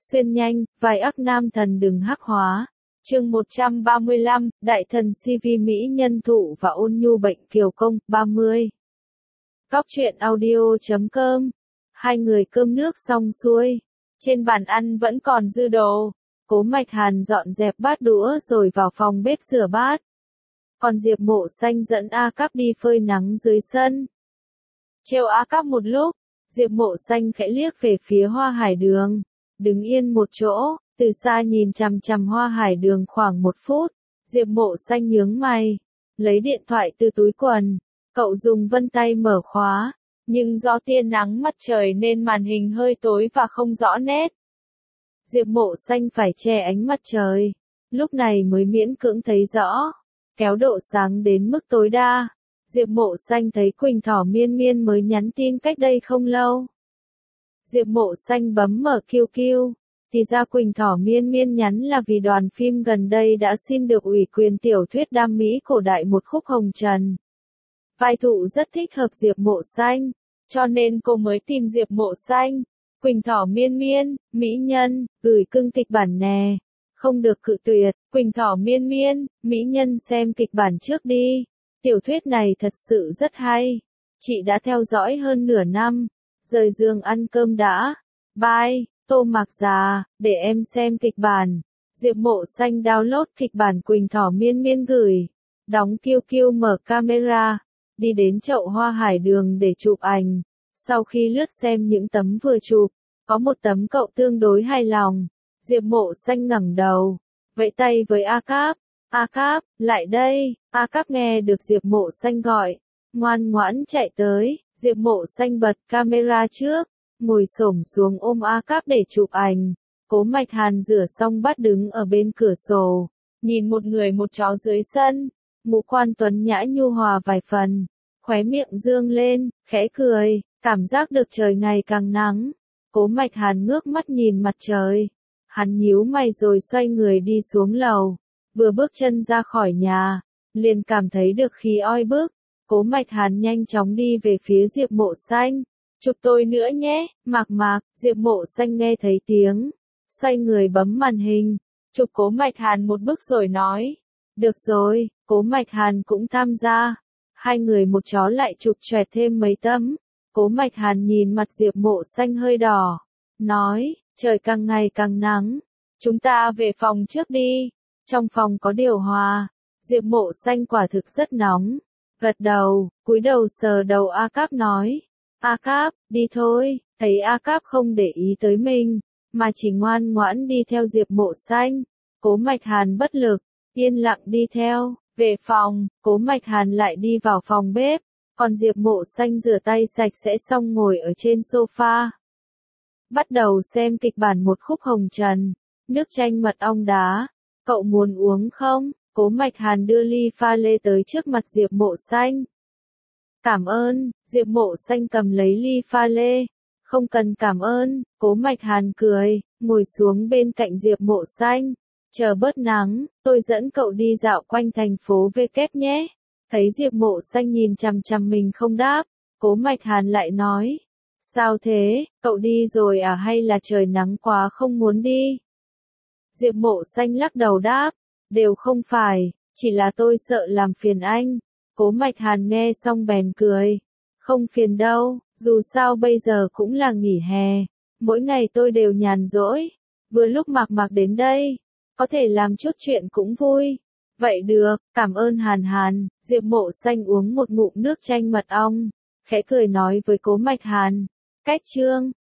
Xuyên nhanh, vai ác nam thần đừng hắc hóa. Chương 135, Đại thần CV Mỹ nhân thụ và ôn nhu bệnh kiều công, 30. Góc truyện audio.com. Hai người cơm nước xong xuôi. Trên bàn ăn vẫn còn dư đồ. Cố Mạch Hàn dọn dẹp bát đũa rồi vào phòng bếp rửa bát. Còn Diệp Mộ Xanh dẫn A Cáp đi phơi nắng dưới sân. Trêu A Cáp một lúc, Diệp Mộ Xanh khẽ liếc về phía Hoa Hải Đường. Đứng yên một chỗ, từ xa nhìn chằm chằm Hoa Hải Đường khoảng 1 phút. Diệp Mộ Xanh nhướng mày, lấy điện thoại từ túi quần. Cậu dùng vân tay mở khóa, nhưng do tia nắng mặt trời nên màn hình hơi tối và không rõ nét. Diệp Mộ Xanh phải che ánh mặt trời, lúc này mới miễn cưỡng thấy rõ, kéo độ sáng đến mức tối đa. Diệp Mộ Xanh thấy Quỳnh Thỏ Miên Miên mới nhắn tin cách đây không lâu. Diệp Mộ Xanh bấm mở QQ, thì ra Quỳnh Thỏ Miên Miên nhắn là vì đoàn phim gần đây đã xin được ủy quyền tiểu thuyết đam mỹ cổ đại Một Khúc Hồng Trần. Vai Thụ rất thích hợp Diệp Mộ Xanh, cho nên cô mới tìm Diệp Mộ Xanh. Quỳnh Thỏ Miên Miên, mỹ nhân, gửi cưng kịch bản nè. Không được cự tuyệt. Quỳnh Thỏ Miên Miên, mỹ nhân xem kịch bản trước đi. Tiểu thuyết này thật sự rất hay. Chị đã theo dõi hơn nửa năm. Rời giường ăn cơm đã. Bye, Tô Mạc Già, để em xem kịch bản. Diệp Mộ Xanh download kịch bản Quỳnh Thỏ Miên Miên gửi. Đóng QQ mở camera. Đi đến chậu Hoa Hải Đường để chụp ảnh. Sau khi lướt xem những tấm vừa chụp, có một tấm cậu tương đối hài lòng. Diệp Mộ Xanh ngẩng đầu, vẫy tay với A Cáp. A Cáp, lại đây. A Cáp nghe được Diệp Mộ Xanh gọi, ngoan ngoãn chạy tới. Diệp Mộ Xanh bật camera trước, ngồi xổm xuống ôm A Cáp để chụp ảnh. Cố Mạch Hàn rửa xong bát đứng ở bên cửa sổ, nhìn một người một chó dưới sân. Ngũ quan tuấn nhã nhu hòa vài phần, khóe miệng dương lên, khẽ cười, cảm giác được trời ngày càng nắng. Cố Mạch Hàn ngước mắt nhìn mặt trời. Hắn nhíu mày rồi xoay người đi xuống lầu. Vừa bước chân ra khỏi nhà, liền cảm thấy được khí oi bức. Cố Mạch Hàn nhanh chóng đi về phía Diệp Mộ Xanh. Chụp tôi nữa nhé, Mạc Mạc. Diệp Mộ Xanh nghe thấy tiếng, xoay người bấm màn hình. Chụp Cố Mạch Hàn một bức rồi nói. Được rồi, Cố Mạch Hàn cũng tham gia. Hai người một chó lại chụp choẹt thêm mấy tấm. Cố Mạch Hàn nhìn mặt Diệp Mộ Xanh hơi đỏ, nói, trời càng ngày càng nắng, chúng ta về phòng trước đi. Trong phòng có điều hòa. Diệp Mộ Xanh quả thực rất nóng, gật đầu, cúi đầu sờ đầu A Cáp nói, A Cáp, đi thôi. Thấy A Cáp không để ý tới mình, mà chỉ ngoan ngoãn đi theo Diệp Mộ Xanh. Cố Mạch Hàn bất lực, yên lặng đi theo. Về phòng, Cố Mạch Hàn lại đi vào phòng bếp, còn Diệp Mộ Xanh rửa tay sạch sẽ xong ngồi ở trên sofa. Bắt đầu xem kịch bản Một Khúc Hồng Trần. Nước chanh mật ong đá. Cậu muốn uống không? Cố Mạch Hàn đưa ly pha lê tới trước mặt Diệp Mộ Xanh. Cảm ơn. Diệp Mộ Xanh cầm lấy ly pha lê. Không cần cảm ơn. Cố Mạch Hàn cười, ngồi xuống bên cạnh Diệp Mộ Xanh. Chờ bớt nắng, tôi dẫn cậu đi dạo quanh thành phố V nhé. Thấy Diệp Mộ Xanh nhìn chằm chằm mình không đáp, Cố Mạch Hàn lại nói. Sao thế, cậu đi rồi à hay là trời nắng quá không muốn đi? Diệp Mộ Xanh lắc đầu đáp. Đều không phải, chỉ là tôi sợ làm phiền anh. Cố Mạch Hàn nghe xong bèn cười. Không phiền đâu, dù sao bây giờ cũng là nghỉ hè. Mỗi ngày tôi đều nhàn rỗi. Vừa lúc Mạc Mạc đến đây, có thể làm chút chuyện cũng vui. Vậy được, cảm ơn Hàn Hàn. Diệp Mộ Xanh uống một ngụm nước chanh mật ong, khẽ cười nói với Cố Mạch Hàn. Cách chương